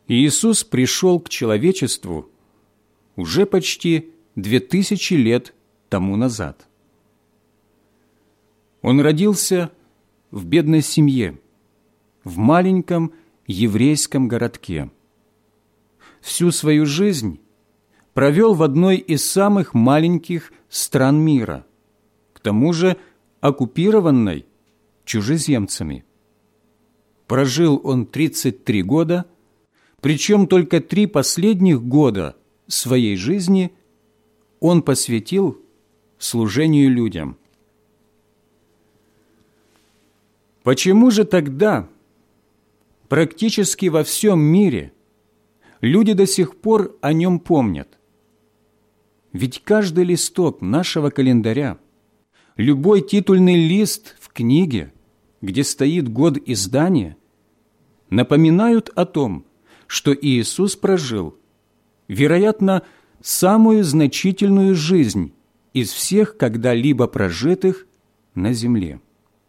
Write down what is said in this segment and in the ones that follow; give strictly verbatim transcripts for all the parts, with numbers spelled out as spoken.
Иисус пришел к человечеству уже почти две тысячи лет тому назад. Он родился в бедной семье, в маленьком еврейском городке. Всю свою жизнь провел в одной из самых маленьких стран мира, к тому же оккупированной чужеземцами. Прожил он тридцать три года, причем только три последних года своей жизни он посвятил служению людям. Почему же тогда практически во всем мире люди до сих пор о нем помнят? Ведь каждый листок нашего календаря, любой титульный лист в книге, где стоит год издания, напоминают о том, что Иисус прожил, вероятно, самую значительную жизнь из всех когда-либо прожитых на земле.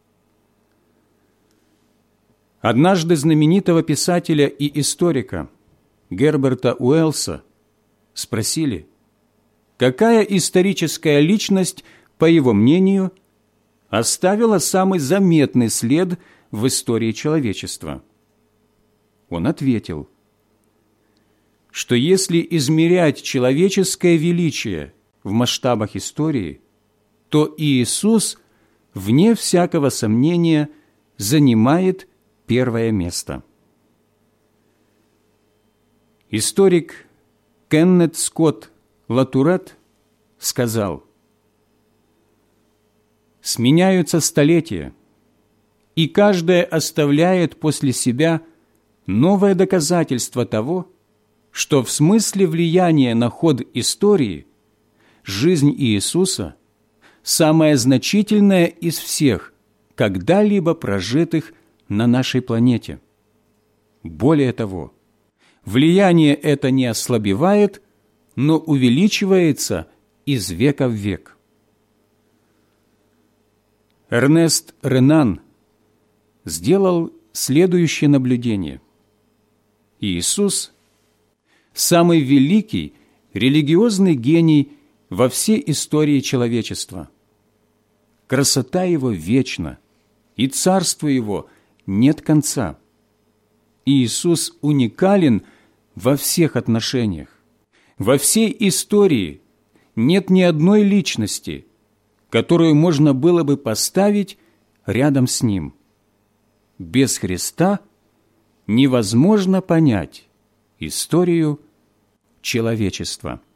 Однажды знаменитого писателя и историка Герберта Уэллса спросили, какая историческая личность, по его мнению, оставила самый заметный след в истории человечества. Он ответил, что если измерять человеческое величие в масштабах истории, то Иисус, вне всякого сомнения, занимает первое место. Историк Кеннет Скотт Латурет сказал, «Сменяются столетия, и каждое оставляет после себя новое доказательство того, что в смысле влияния на ход истории жизнь Иисуса самая значительная из всех, когда-либо прожитых на нашей планете. Более того, влияние это не ослабевает, но увеличивается из века в век». Эрнест Ренан сделал следующее наблюдение. Иисус – самый великий религиозный гений во всей истории человечества. Красота Его вечна, и царству Его нет конца. Иисус уникален во всех отношениях. Во всей истории нет ни одной личности, которую можно было бы поставить рядом с Ним. Без Христа невозможно понять историю человечества.